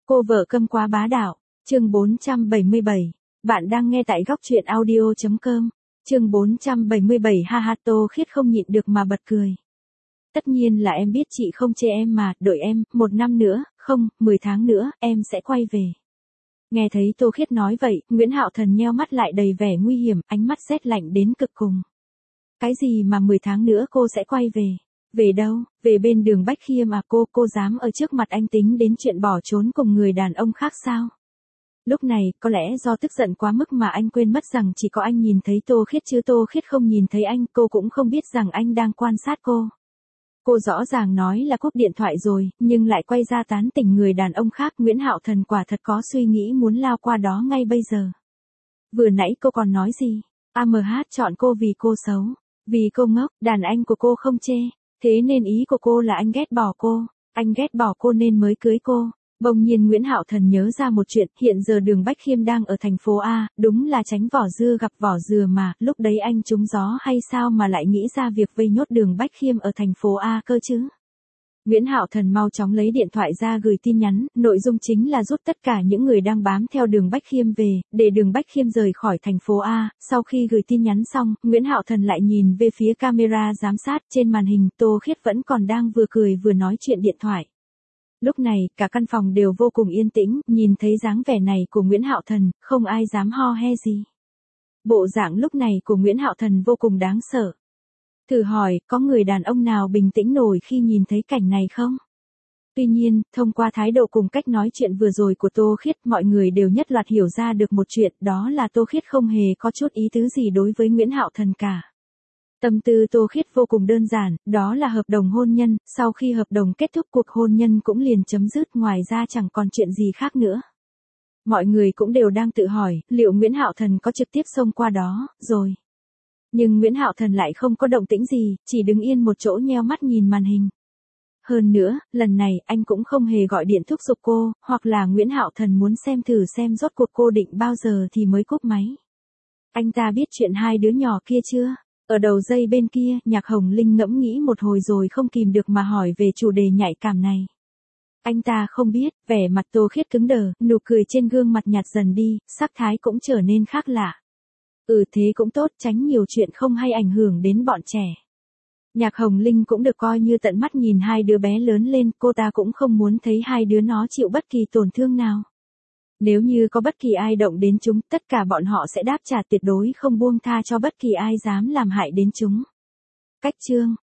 Cô vợ câm quá bá đạo, chương 477. Bạn đang nghe tại góc truyện audio.com. Chương 477 ha ha Tô Khiết không nhịn được mà bật cười. Tất nhiên là em biết chị không chê em mà, đợi em, 1 năm nữa, không, 10 tháng nữa, em sẽ quay về. Nghe thấy Tô Khiết nói vậy, Nguyễn Hạo Thần nheo mắt lại đầy vẻ nguy hiểm, ánh mắt rét lạnh đến cực cùng. Cái gì mà 10 tháng nữa cô sẽ quay về? Về đâu? Về bên đường Bách Khiêm à? Cô dám ở trước mặt anh tính đến chuyện bỏ trốn cùng người đàn ông khác sao? Lúc này, có lẽ do tức giận quá mức mà anh quên mất rằng chỉ có anh nhìn thấy Tô Khiết chứ Tô Khiết không nhìn thấy anh, cô cũng không biết rằng anh đang quan sát cô. Cô rõ ràng nói là cúp điện thoại rồi, nhưng lại quay ra tán tỉnh người đàn ông khác. Nguyễn Hạo Thần quả thật có suy nghĩ muốn lao qua đó ngay bây giờ. Vừa nãy cô còn nói gì? AMH chọn cô vì cô xấu, vì cô ngốc, đàn anh của cô không chê. Thế nên ý của cô là anh ghét bỏ cô, anh ghét bỏ cô nên mới cưới cô. Bỗng nhiên Nguyễn Hạo Thần nhớ ra một chuyện, hiện giờ đường Bách Khiêm đang ở thành phố A, đúng là tránh vỏ dưa gặp vỏ dừa mà, lúc đấy anh trúng gió hay sao mà lại nghĩ ra việc vây nhốt đường Bách Khiêm ở thành phố A cơ chứ? Nguyễn Hạo Thần mau chóng lấy điện thoại ra gửi tin nhắn, nội dung chính là rút tất cả những người đang bám theo đường Bách Khiêm về, để đường Bách Khiêm rời khỏi thành phố A. Sau khi gửi tin nhắn xong, Nguyễn Hạo Thần lại nhìn về phía camera giám sát trên màn hình, Tô Khiết vẫn còn đang vừa cười vừa nói chuyện điện thoại. Lúc này, cả căn phòng đều vô cùng yên tĩnh, nhìn thấy dáng vẻ này của Nguyễn Hạo Thần, không ai dám ho he gì. Bộ dạng lúc này của Nguyễn Hạo Thần vô cùng đáng sợ. Thử hỏi, có người đàn ông nào bình tĩnh nổi khi nhìn thấy cảnh này không? Tuy nhiên, thông qua thái độ cùng cách nói chuyện vừa rồi của Tô Khiết, mọi người đều nhất loạt hiểu ra được một chuyện, đó là Tô Khiết không hề có chút ý tứ gì đối với Nguyễn Hạo Thần cả. Tâm tư Tô Khiết vô cùng đơn giản, đó là hợp đồng hôn nhân, sau khi hợp đồng kết thúc cuộc hôn nhân cũng liền chấm dứt, ngoài ra chẳng còn chuyện gì khác nữa. Mọi người cũng đều đang tự hỏi, liệu Nguyễn Hạo Thần có trực tiếp xông qua đó, rồi. Nhưng Nguyễn Hạo Thần lại không có động tĩnh gì, chỉ đứng yên một chỗ nheo mắt nhìn màn hình. Hơn nữa, lần này anh cũng không hề gọi điện thúc giục cô, hoặc là Nguyễn Hạo Thần muốn xem thử xem rốt cuộc cô định bao giờ thì mới cúp máy. Anh ta biết chuyện hai đứa nhỏ kia chưa? Ở đầu dây bên kia, Nhạc Hồng Linh ngẫm nghĩ một hồi rồi không kìm được mà hỏi về chủ đề nhạy cảm này. Anh ta không biết, vẻ mặt Tô Khiết cứng đờ, nụ cười trên gương mặt nhạt dần đi, sắc thái cũng trở nên khác lạ. Thế cũng tốt, tránh nhiều chuyện không hay ảnh hưởng đến bọn trẻ. Nhạc Hồng Linh cũng được coi như tận mắt nhìn hai đứa bé lớn lên, cô ta cũng không muốn thấy hai đứa nó chịu bất kỳ tổn thương nào. Nếu như có bất kỳ ai động đến chúng, tất cả bọn họ sẽ đáp trả, tuyệt đối không buông tha cho bất kỳ ai dám làm hại đến chúng. Cách chương